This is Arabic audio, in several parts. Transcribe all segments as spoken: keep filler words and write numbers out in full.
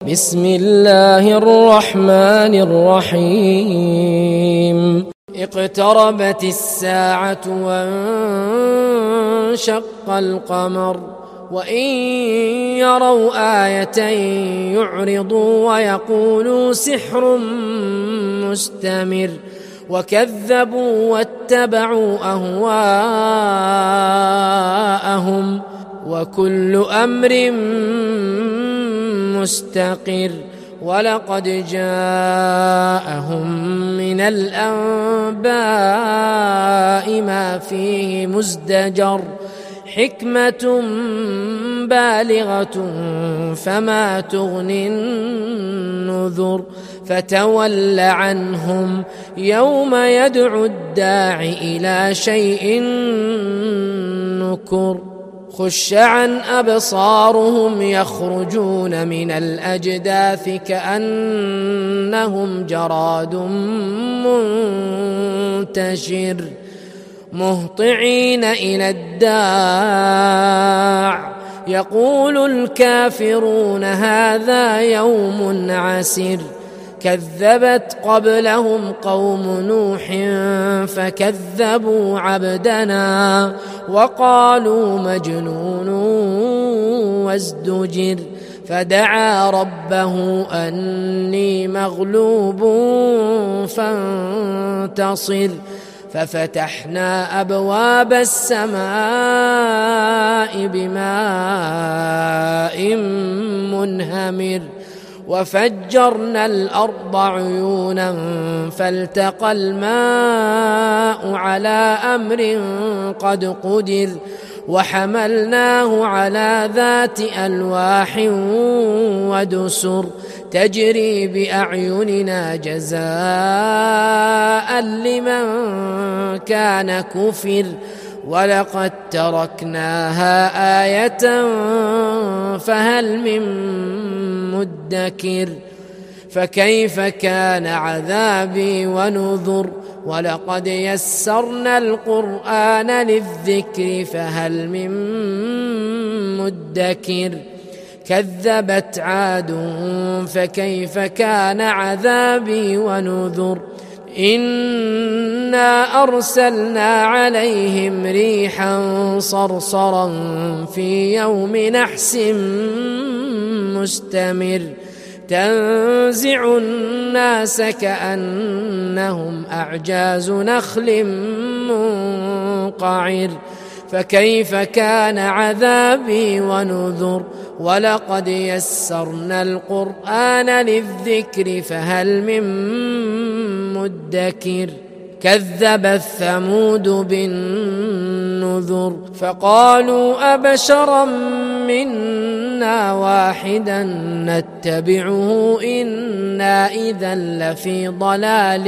بسم الله الرحمن الرحيم اقتربت الساعة وانشق القمر وإن يروا آية يعرضوا ويقولوا سحر مستمر وكذبوا واتبعوا أهواءهم وكل أمر مستقر ولقد جاءهم من الأنباء ما فيه مزدجر حكمة بالغة فما تغني النذر فتول عنهم يوم يدعو الداع إلى شيء نكر خش عن أبصارهم يخرجون من الأجداث كأنهم جراد منتشر مهطعين إلى الداع يقول الكافرون هذا يوم عسر كذبت قبلهم قوم نوح فكذبوا عبدنا وقالوا مجنون وازدجر فدعا ربه أني مغلوب فانتصر ففتحنا أبواب السماء بماء منهمر وفجرنا الأرض عيونا فالتقى الماء على أمر قد قدر وحملناه على ذات ألواح ودسر تجري بأعيننا جزاء لمن كان كفر ولقد تركناها آية فهل من مدكر فكيف كان عذابي ونذر ولقد يسرنا القرآن للذكر فهل من مدكر كذبت عاد فكيف كان عذابي ونذر إنا أرسلنا عليهم ريحا صرصرا في يوم نحس مستمر تنزع الناس كأنهم أعجاز نخل منقعر فكيف كان عذابي ونذر ولقد يسرنا القرآن للذكر فهل من مدكر كذبت ثمود بالنذر فقالوا أبشرا منا واحدا نتبعه إنا إذا لفي ضلال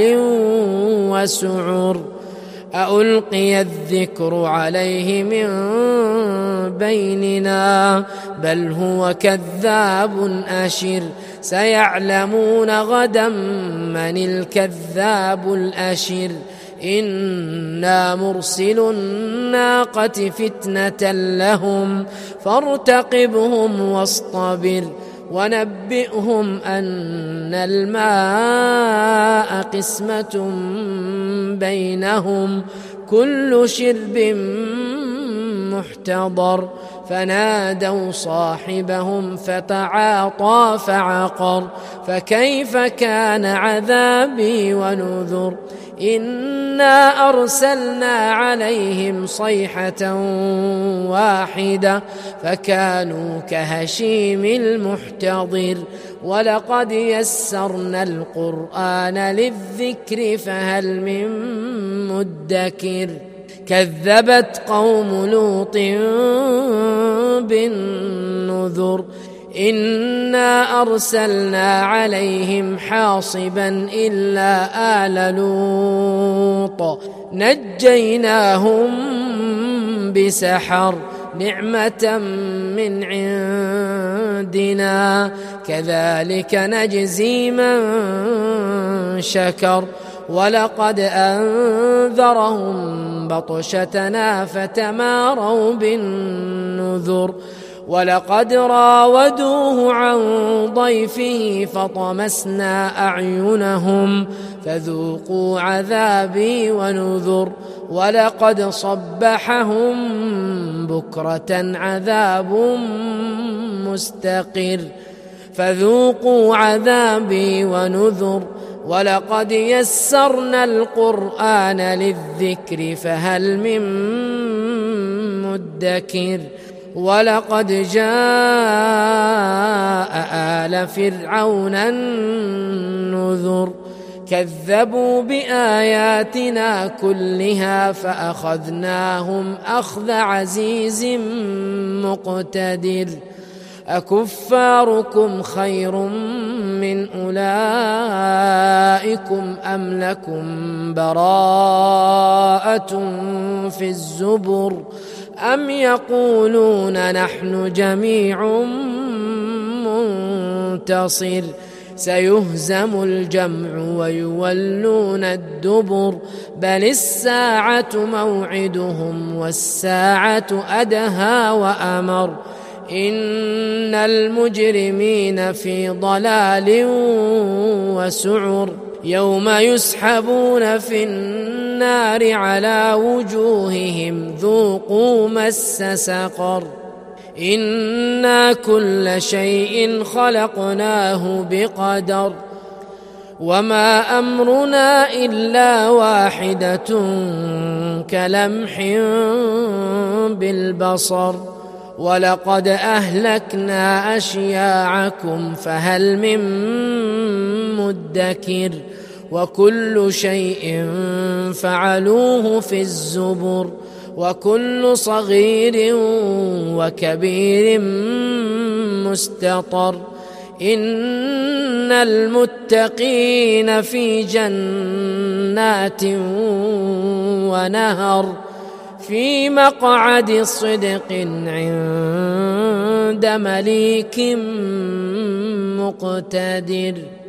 وسعر أألقي الذكر عليه من بيننا بل هو كذاب أشر سيعلمون غدا من الكذاب الأشر إنا مرسل الناقة فتنة لهم فارتقبهم واصطبر ونبئهم أن الماء قسمة بينهم كل شرب محتضر فنادوا صاحبهم فتعاطى فعقر فكيف كان عذابي ونذر إنا أرسلنا عليهم صيحة واحدة فكانوا كهشيم المحتضر ولقد يسرنا القرآن للذكر فهل من مدكر كذبت قوم لوط بالنذر إنا أرسلنا عليهم حاصبا إلا آل لوط نجيناهم بسحر نعمة من عندنا كذلك نجزي من شكر ولقد أنذرهم بطشتنا فتماروا بالنذر ولقد راودوه عن ضيفه فطمسنا أعينهم فذوقوا عذابي ونذر ولقد صبحهم بكرة عذاب مستقر فذوقوا عذابي ونذر ولقد يسرنا القرآن للذكر فهل من مدكر ولقد جاء آل فرعون النذر كذبوا بآياتنا كلها فأخذناهم أخذ عزيز مقتدر أكفاركم خير من أولئكم أم لكم براءة في الزبر أم يقولون نحن جميع منتصر سيهزم الجمع ويولون الدبر بل الساعة موعدهم والساعة أدهى وأمر إن المجرمين في ضلال وسعر يوم يسحبون في النار على وجوههم ذوقوا مس سقر إنا كل شيء خلقناه بقدر وما أمرنا إلا واحدة كلمح بالبصر ولقد أهلكنا أشياعكم فهل من مدكر وكل شيء فعلوه في الزبر وكل صغير وكبير مستطر إن المتقين في جنات ونهر في مقعد صدق عند مليك مقتدر.